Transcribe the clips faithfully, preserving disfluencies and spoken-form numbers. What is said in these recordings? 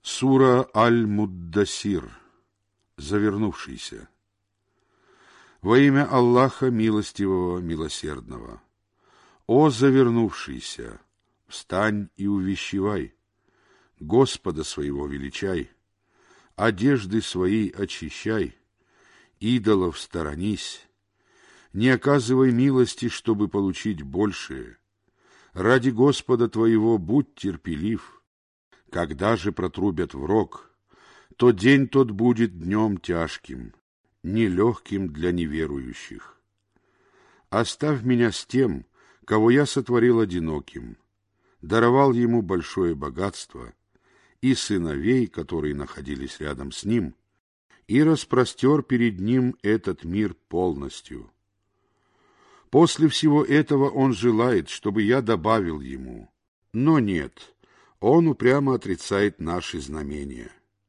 Сура Аль-Муддасир, завернувшийся. Во имя Аллаха Милостивого, Милосердного. О завернувшийся, встань и увещевай, Господа своего величай, одежды свои очищай, идолов сторонись, не оказывай милости, чтобы получить большее. Ради Господа твоего будь терпелив. Когда же протрубят в рог, то день тот будет днем тяжким, нелегким для неверующих. Оставь меня с тем, кого я сотворил одиноким, даровал ему большое богатство, и сыновей, которые находились рядом с ним, и распростер перед ним этот мир полностью. После всего этого он желает, чтобы я добавил ему, но нет, он упрямо отрицает наши знамения.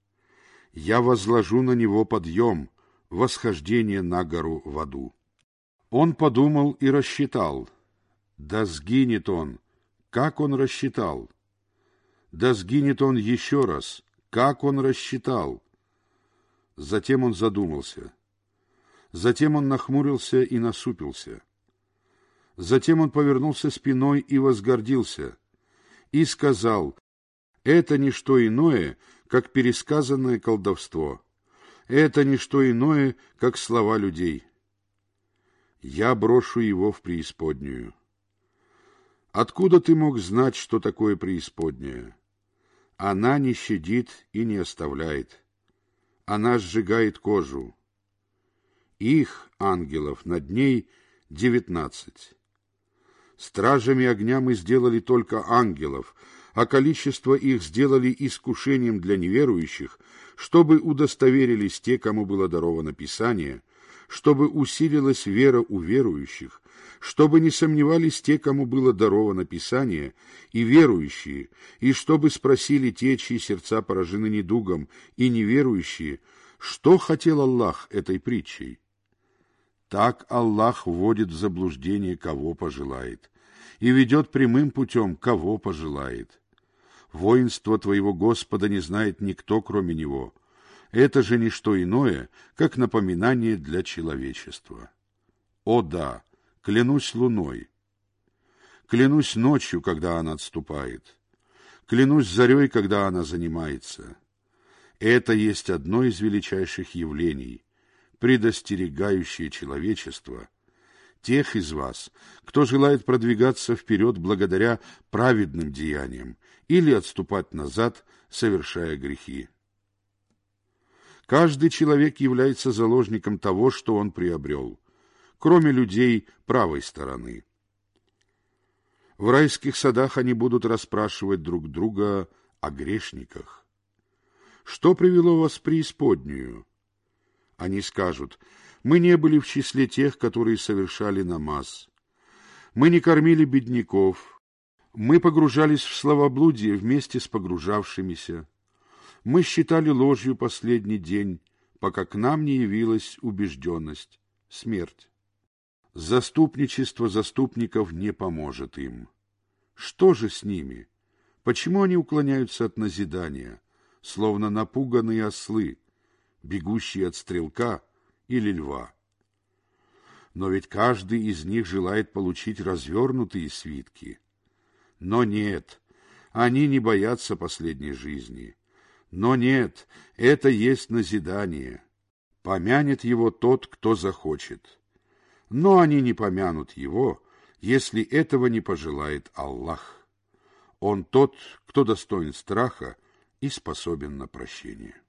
Я возложу на него подъем, восхождение на гору в аду. Он подумал и рассчитал. Да сгинет он. Как он рассчитал? Да сгинет он еще раз. Как он рассчитал? Затем он задумался. Затем он нахмурился и насупился. Затем он повернулся спиной и возгордился. И сказал: это не что иное, как пересказанное колдовство. Это не что иное, как слова людей. Я брошу его в преисподнюю. Откуда ты мог знать, что такое преисподняя? Она не щадит и не оставляет. Она сжигает кожу. Их, ангелов, над ней девятнадцать. Стражами огня мы сделали только ангелов, а количество их сделали искушением для неверующих, чтобы удостоверились те, кому было даровано Писание, чтобы усилилась вера у верующих, чтобы не сомневались те, кому было даровано Писание, и верующие, и чтобы спросили те, чьи сердца поражены недугом, и неверующие, что хотел Аллах этой притчей. Так Аллах вводит в заблуждение, кого пожелает, и ведет прямым путем, кого пожелает. Воинство твоего Господа не знает никто, кроме Него. Это же не что иное, как напоминание для человечества. О да, клянусь луной, клянусь ночью, когда она отступает, клянусь зарей, когда она занимается. Это есть одно из величайших явлений, предостерегающее человечество, тех из вас, кто желает продвигаться вперед благодаря праведным деяниям или отступать назад, совершая грехи. Каждый человек является заложником того, что он приобрел, кроме людей правой стороны. В райских садах они будут расспрашивать друг друга о грешниках. Что привело вас в преисподнюю? Они скажут: мы не были в числе тех, которые совершали намаз. Мы не кормили бедняков. Мы погружались в словоблудие вместе с погружавшимися. Мы считали ложью последний день, пока к нам не явилась убежденность, смерть. Заступничество заступников не поможет им. Что же с ними? Почему они уклоняются от назидания, словно напуганные ослы, бегущие от стрелка или льва? Но ведь каждый из них желает получить развернутые свитки. Но нет, они не боятся последней жизни. Но нет, это есть назидание. Помянет его тот, кто захочет. Но они не помянут его, если этого не пожелает Аллах. Он тот, кто достоин страха и способен на прощение.